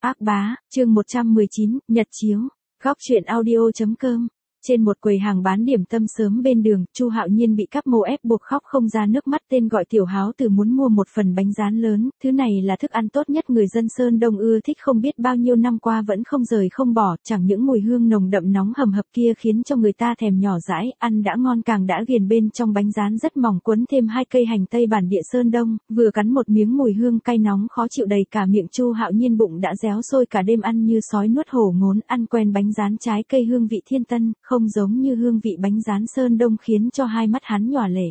Ác bá, chương 119, Nhật chiếu. Góc truyện audio.com. Trên một quầy hàng bán điểm tâm sớm bên đường, Chu Hạo Nhiên bị các mô ép buộc khóc không ra nước mắt. Tên gọi Tiểu Háo Từ muốn mua một phần bánh rán lớn, thứ này là thức ăn tốt nhất người dân Sơn Đông ưa thích không biết bao nhiêu năm qua vẫn không rời không bỏ, chẳng những mùi hương nồng đậm nóng hầm hập kia khiến cho người ta thèm nhỏ dãi, ăn đã ngon càng đã ghiền. Bên trong bánh rán rất mỏng quấn thêm 2 cây hành tây bản địa Sơn Đông, vừa cắn một miếng mùi hương cay nóng khó chịu đầy cả miệng. Chu Hạo Nhiên bụng đã réo sôi cả đêm ăn như sói nuốt hổ ngốn, ăn quen bánh rán trái cây hương vị thiên tân, không giống như hương vị bánh rán Sơn Đông khiến cho hai mắt hắn nhòa lệ.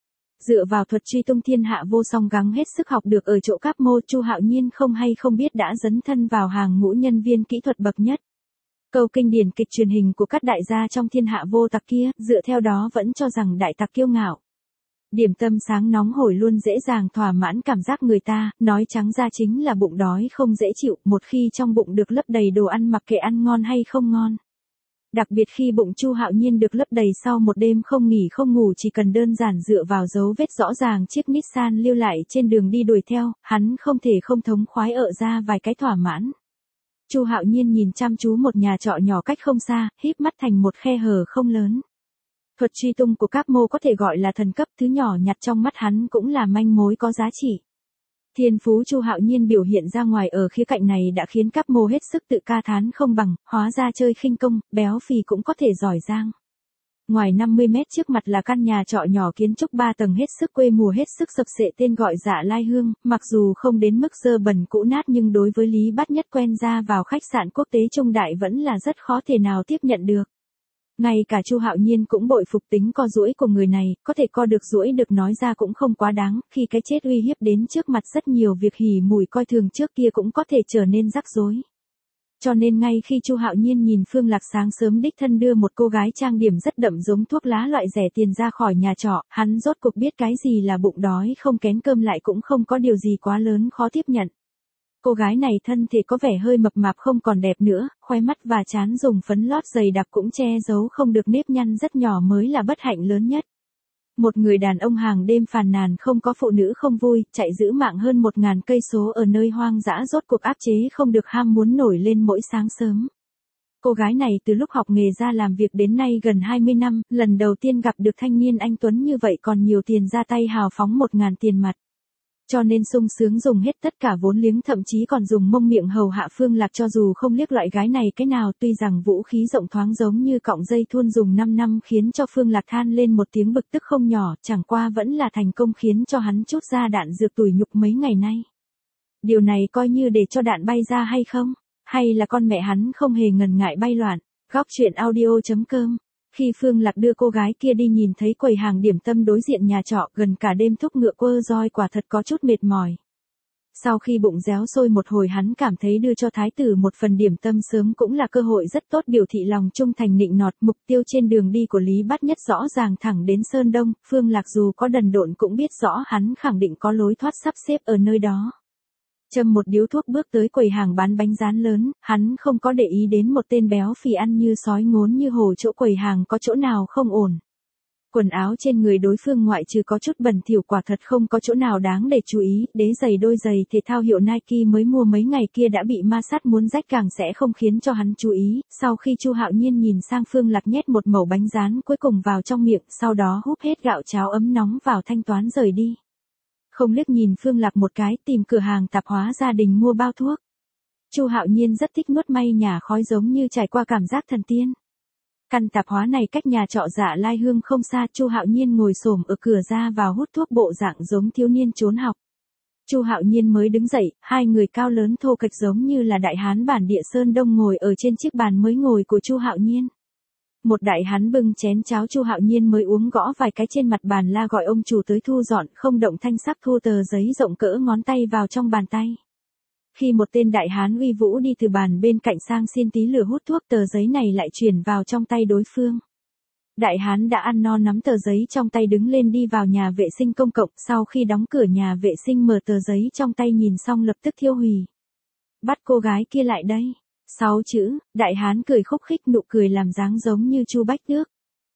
Dựa vào thuật truy tung thiên hạ vô song gắng hết sức học được ở chỗ Cáp Mô, Chu Hạo Nhiên không hay không biết đã dấn thân vào hàng ngũ nhân viên kỹ thuật bậc nhất. Câu kinh điển kịch truyền hình của các đại gia trong thiên hạ vô tặc kia, dựa theo đó vẫn cho rằng đại tặc kiêu ngạo. Điểm tâm sáng nóng hổi luôn dễ dàng thỏa mãn cảm giác người ta, nói trắng ra chính là bụng đói không dễ chịu, một khi trong bụng được lấp đầy đồ ăn mặc kệ ăn ngon hay không ngon. Đặc biệt khi bụng Chu Hạo Nhiên được lấp đầy sau một đêm không nghỉ không ngủ, chỉ cần đơn giản dựa vào dấu vết rõ ràng chiếc Nissan lưu lại trên đường đi đuổi theo, hắn không thể không thống khoái ợ ra vài cái thỏa mãn. Chu Hạo Nhiên nhìn chăm chú một nhà trọ nhỏ cách không xa, híp mắt thành một khe hở không lớn. Thuật truy tung của Cáp Mô có thể gọi là thần cấp, thứ nhỏ nhặt trong mắt hắn cũng là manh mối có giá trị. Thiên phú Chu Hạo Nhiên biểu hiện ra ngoài ở khía cạnh này đã khiến Cáp Mô hết sức tự ca thán không bằng, hóa ra chơi khinh công, béo phì cũng có thể giỏi giang. Ngoài 50 mét trước mặt là căn nhà trọ nhỏ kiến trúc 3 tầng hết sức quê mùa hết sức sập sệ, tên gọi Dạ Lai Hương, mặc dù không đến mức dơ bẩn cũ nát nhưng đối với Lý Bát Nhất quen ra vào khách sạn quốc tế trung đại vẫn là rất khó thể nào tiếp nhận được. Ngay cả Chu Hạo Nhiên cũng bội phục tính co duỗi của người này, có thể co được duỗi được nói ra cũng không quá đáng, khi cái chết uy hiếp đến trước mặt rất nhiều việc hỉ mùi coi thường trước kia cũng có thể trở nên rắc rối. Cho nên ngay khi Chu Hạo Nhiên nhìn Phương Lạc sáng sớm đích thân đưa một cô gái trang điểm rất đậm giống thuốc lá loại rẻ tiền ra khỏi nhà trọ, hắn rốt cuộc biết cái gì là bụng đói không kén cơm, lại cũng không có điều gì quá lớn khó tiếp nhận. Cô gái này thân thể có vẻ hơi mập mạp không còn đẹp nữa, khóe mắt và trán dùng phấn lót dày đặc cũng che giấu không được nếp nhăn rất nhỏ mới là bất hạnh lớn nhất. Một người đàn ông hàng đêm phàn nàn không có phụ nữ không vui, chạy giữ mạng hơn 1000 cây số ở nơi hoang dã rốt cuộc áp chế không được ham muốn nổi lên mỗi sáng sớm. Cô gái này từ lúc học nghề ra làm việc đến nay gần 20 năm, lần đầu tiên gặp được thanh niên anh tuấn như vậy còn nhiều tiền ra tay hào phóng 1000 tiền mặt. Cho nên sung sướng dùng hết tất cả vốn liếng, thậm chí còn dùng mông miệng hầu hạ Phương Lạc cho dù không liếc loại gái này cái nào. Tuy rằng vũ khí rộng thoáng giống như cọng dây thun dùng 5 năm khiến cho Phương Lạc than lên một tiếng bực tức không nhỏ, chẳng qua vẫn là thành công khiến cho hắn trút ra đạn dược tủi nhục mấy ngày nay. Điều này coi như để cho đạn bay ra hay không? Hay là con mẹ hắn không hề ngần ngại bay loạn? Góc truyện audio.com. Khi Phương Lạc đưa cô gái kia đi nhìn thấy quầy hàng điểm tâm đối diện nhà trọ gần cả đêm thúc ngựa quơ roi quả thật có chút mệt mỏi. Sau khi bụng réo sôi một hồi hắn cảm thấy đưa cho thái tử một phần điểm tâm sớm cũng là cơ hội rất tốt biểu thị lòng trung thành nịnh nọt. Mục tiêu trên đường đi của Lý Bát Nhất rõ ràng thẳng đến Sơn Đông, Phương Lạc dù có đần độn cũng biết rõ hắn khẳng định có lối thoát sắp xếp ở nơi đó. Châm một điếu thuốc bước tới quầy hàng bán bánh rán lớn, hắn không có để ý đến một tên béo phì ăn như sói ngốn như hổ chỗ quầy hàng có chỗ nào không ổn. Quần áo trên người đối phương ngoại trừ có chút bẩn thỉu quả thật không có chỗ nào đáng để chú ý, đế giày đôi giày thể thao hiệu Nike mới mua mấy ngày kia đã bị ma sát muốn rách càng sẽ không khiến cho hắn chú ý. Sau khi Chu Hạo Nhiên nhìn sang Phương Lạc nhét một mẩu bánh rán cuối cùng vào trong miệng, sau đó húp hết gạo cháo ấm nóng vào thanh toán rời đi. Không liếc nhìn Phương Lạc một cái, tìm cửa hàng tạp hóa gia đình mua bao thuốc. Chu Hạo Nhiên rất thích nuốt may nhả khói giống như trải qua cảm giác thần tiên. Căn tạp hóa này cách nhà trọ Dạ Lai Hương không xa, Chu Hạo Nhiên ngồi xổm ở cửa ra vào hút thuốc bộ dạng giống thiếu niên trốn học. Chu Hạo Nhiên mới đứng dậy, hai người cao lớn thô kệch giống như là đại hán bản địa Sơn Đông ngồi ở trên chiếc bàn mới ngồi của Chu Hạo Nhiên. Một đại hán bưng chén cháo Chu Hạo Nhiên mới uống gõ vài cái trên mặt bàn la gọi ông chủ tới thu dọn, không động thanh sắc thu tờ giấy rộng cỡ ngón tay vào trong bàn tay. Khi một tên đại hán uy vũ đi từ bàn bên cạnh sang xin tí lửa hút thuốc, tờ giấy này lại chuyển vào trong tay đối phương. Đại hán đã ăn no nắm tờ giấy trong tay đứng lên đi vào nhà vệ sinh công cộng, sau khi đóng cửa nhà vệ sinh mở tờ giấy trong tay nhìn xong lập tức thiêu hủy. Bắt cô gái kia lại đây. 6 chữ, đại hán cười khúc khích, nụ cười làm dáng giống như Chu Bách Tước.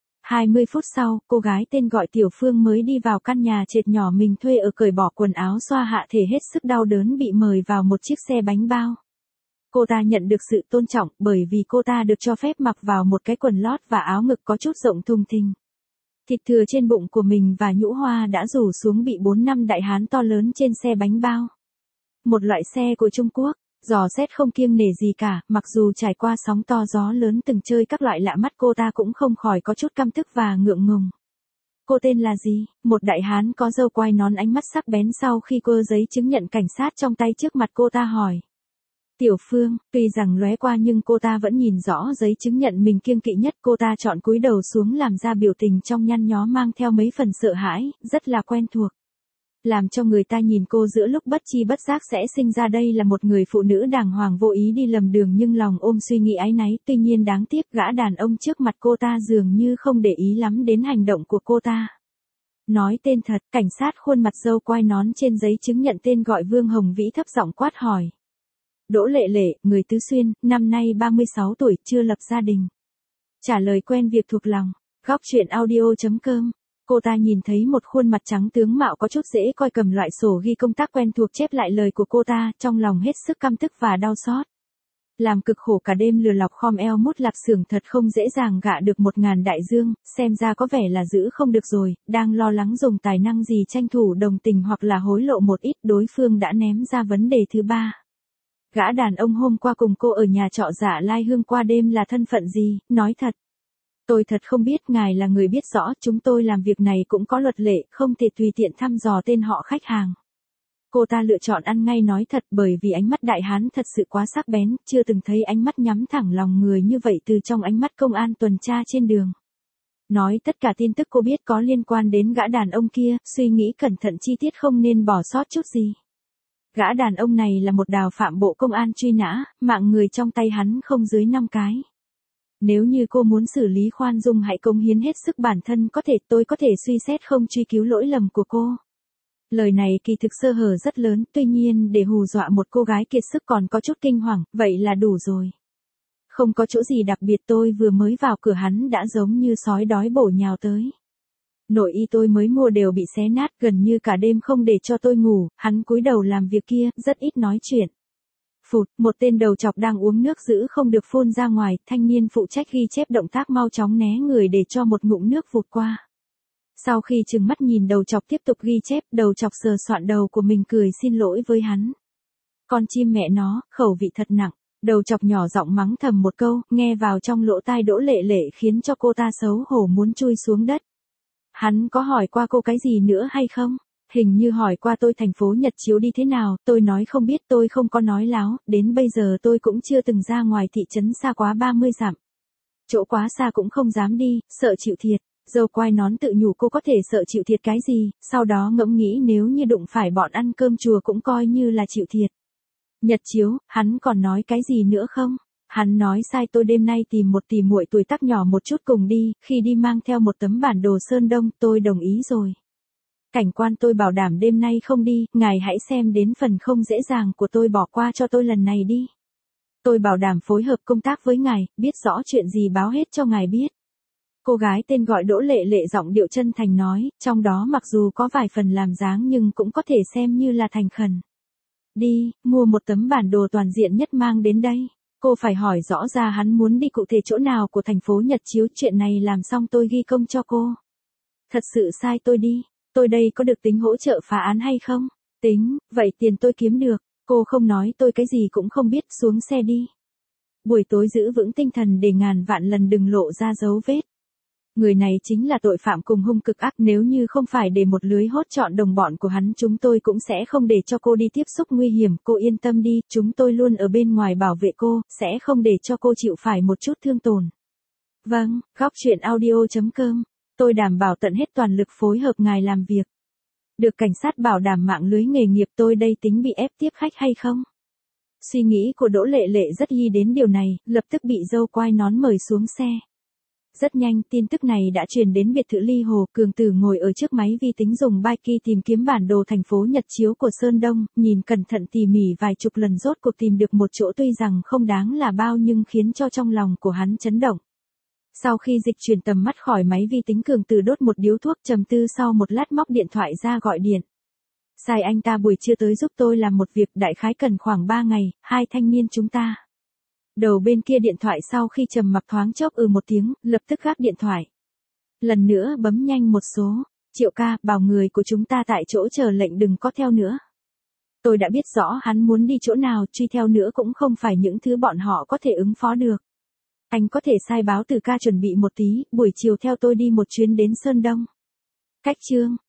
20 phút sau, cô gái tên gọi Tiểu Phương mới đi vào căn nhà trệt nhỏ mình thuê ở, cởi bỏ quần áo xoa hạ thể hết sức đau đớn bị mời vào một chiếc xe bánh bao. Cô ta nhận được sự tôn trọng bởi vì cô ta được cho phép mặc vào một cái quần lót và áo ngực có chút rộng thùng thình. Thịt thừa trên bụng của mình và nhũ hoa đã rủ xuống bị 4-5 đại hán to lớn trên xe bánh bao. Một loại xe của Trung Quốc, dò xét không kiêng nể gì cả, mặc dù trải qua sóng to gió lớn từng chơi các loại lạ mắt cô ta cũng không khỏi có chút căm tức và ngượng ngùng. Cô tên là gì? Một đại hán có râu quai nón ánh mắt sắc bén sau khi cô giấy chứng nhận cảnh sát trong tay trước mặt cô ta hỏi. Tiểu Phương, tuy rằng lóe qua nhưng cô ta vẫn nhìn rõ giấy chứng nhận mình kiêng kỵ nhất. Cô ta chọn cúi đầu xuống làm ra biểu tình trong nhăn nhó mang theo mấy phần sợ hãi, rất là quen thuộc. Làm cho người ta nhìn cô giữa lúc bất chi bất giác sẽ sinh ra đây là một người phụ nữ đàng hoàng vô ý đi lầm đường nhưng lòng ôm suy nghĩ áy náy. Tuy nhiên đáng tiếc gã đàn ông trước mặt cô ta dường như không để ý lắm đến hành động của cô ta. Nói tên thật, cảnh sát khuôn mặt râu quai nón trên giấy chứng nhận tên gọi Vương Hồng Vĩ thấp giọng quát hỏi. Đỗ Lệ Lệ, người Tứ Xuyên, năm nay 36 tuổi, chưa lập gia đình. Trả lời quen việc thuộc lòng. Góc truyện audio.com. Cô ta nhìn thấy một khuôn mặt trắng tướng mạo có chút dễ coi cầm loại sổ ghi công tác quen thuộc chép lại lời của cô ta, trong lòng hết sức căm tức và đau xót. Làm cực khổ cả đêm lừa lọc khom eo mút lạp xưởng thật không dễ dàng gạ được 1.000 đại dương, xem ra có vẻ là giữ không được rồi, đang lo lắng dùng tài năng gì tranh thủ đồng tình hoặc là hối lộ một ít, đối phương đã ném ra vấn đề thứ ba. Gã đàn ông hôm qua cùng cô ở nhà trọ Dạ Lai Hương qua đêm là thân phận gì, nói thật. Tôi thật không biết, ngài là người biết rõ, chúng tôi làm việc này cũng có luật lệ, không thể tùy tiện thăm dò tên họ khách hàng. Cô ta lựa chọn ăn ngay nói thật bởi vì ánh mắt đại hán thật sự quá sắc bén, chưa từng thấy ánh mắt nhắm thẳng lòng người như vậy từ trong ánh mắt công an tuần tra trên đường. Nói tất cả tin tức cô biết có liên quan đến gã đàn ông kia, suy nghĩ cẩn thận chi tiết không nên bỏ sót chút gì. Gã đàn ông này là một đào phạm bộ công an truy nã, mạng người trong tay hắn không dưới 5 cái. Nếu như cô muốn xử lý khoan dung hãy cống hiến hết sức bản thân tôi có thể suy xét không truy cứu lỗi lầm của cô. Lời này kỳ thực sơ hở rất lớn, tuy nhiên để hù dọa một cô gái kiệt sức còn có chút kinh hoàng, vậy là đủ rồi. Không có chỗ gì đặc biệt, tôi vừa mới vào cửa hắn đã giống như sói đói bổ nhào tới. Nội y tôi mới mua đều bị xé nát, gần như cả đêm không để cho tôi ngủ, hắn cúi đầu làm việc kia, rất ít nói chuyện. Phụt, một tên đầu chọc đang uống nước giữ không được phun ra ngoài, thanh niên phụ trách ghi chép động tác mau chóng né người để cho một ngụm nước vụt qua. Sau khi trừng mắt nhìn đầu chọc tiếp tục ghi chép, đầu chọc sờ soạn đầu của mình cười xin lỗi với hắn. Con chim mẹ nó, khẩu vị thật nặng. Đầu chọc nhỏ giọng mắng thầm một câu, nghe vào trong lỗ tai Đỗ Lệ Lệ khiến cho cô ta xấu hổ muốn chui xuống đất. Hắn có hỏi qua cô cái gì nữa hay không? Hình như hỏi qua tôi thành phố Nhật Chiếu đi thế nào, tôi nói không biết, tôi không có nói láo, đến bây giờ tôi cũng chưa từng ra ngoài thị trấn xa quá 30 dặm. Chỗ quá xa cũng không dám đi, sợ chịu thiệt. Dâu quai nón tự nhủ cô có thể sợ chịu thiệt cái gì, sau đó ngẫm nghĩ nếu như đụng phải bọn ăn cơm chùa cũng coi như là chịu thiệt. Nhật Chiếu, hắn còn nói cái gì nữa không? Hắn nói sai, tôi đêm nay tìm một tỉ muội tuổi tác nhỏ một chút cùng đi, khi đi mang theo một tấm bản đồ Sơn Đông, tôi đồng ý rồi. Cảnh quan, tôi bảo đảm đêm nay không đi, ngài hãy xem đến phần không dễ dàng của tôi, bỏ qua cho tôi lần này đi. Tôi bảo đảm phối hợp công tác với ngài, biết rõ chuyện gì báo hết cho ngài biết. Cô gái tên gọi Đỗ Lệ Lệ giọng điệu chân thành nói, trong đó mặc dù có vài phần làm dáng nhưng cũng có thể xem như là thành khẩn. Đi, mua một tấm bản đồ toàn diện nhất mang đến đây. Cô phải hỏi rõ ra hắn muốn đi cụ thể chỗ nào của thành phố Nhật Chiếu, chuyện này làm xong tôi ghi công cho cô. Thật sự sai, tôi đi. Tôi đây có được tính hỗ trợ phá án hay không? Tính, vậy tiền tôi kiếm được. Cô không nói tôi cái gì cũng không biết, xuống xe đi. Buổi tối giữ vững tinh thần để ngàn vạn lần đừng lộ ra dấu vết. Người này chính là tội phạm cùng hung cực ác, nếu như không phải để một lưới hốt trọn đồng bọn của hắn chúng tôi cũng sẽ không để cho cô đi tiếp xúc nguy hiểm, cô yên tâm đi, chúng tôi luôn ở bên ngoài bảo vệ cô, sẽ không để cho cô chịu phải một chút thương tổn. Vâng, góc truyện audio.com, tôi đảm bảo tận hết toàn lực phối hợp ngài làm việc. Được cảnh sát bảo đảm mạng lưới nghề nghiệp, tôi đây tính bị ép tiếp khách hay không? Suy nghĩ của Đỗ Lệ Lệ rất ghi đến điều này, lập tức bị dâu quai nón mời xuống xe. Rất nhanh, tin tức này đã truyền đến biệt thự Ly Hồ, Cường Tử ngồi ở trước máy vi tính dùng Bike tìm kiếm bản đồ thành phố Nhật Chiếu của Sơn Đông, nhìn cẩn thận tỉ mỉ vài chục lần rốt cuộc tìm được một chỗ tuy rằng không đáng là bao nhưng khiến cho trong lòng của hắn chấn động. Sau khi dịch chuyển tầm mắt khỏi máy vi tính, Cường Tử đốt một điếu thuốc trầm tư, sau một lát móc điện thoại ra gọi điện. Sai anh ta buổi trưa tới giúp tôi làm một việc đại khái cần khoảng 3 ngày, hai thanh niên chúng ta. Đầu bên kia điện thoại sau khi trầm mặc thoáng chốc một tiếng, lập tức gác điện thoại. Lần nữa bấm nhanh một số. Triệu ca, bảo người của chúng ta tại chỗ chờ lệnh đừng có theo nữa. Tôi đã biết rõ hắn muốn đi chỗ nào, truy theo nữa cũng không phải những thứ bọn họ có thể ứng phó được. Anh có thể sai báo từ ca chuẩn bị một tí, buổi chiều theo tôi đi một chuyến đến Sơn Đông. Cách chương.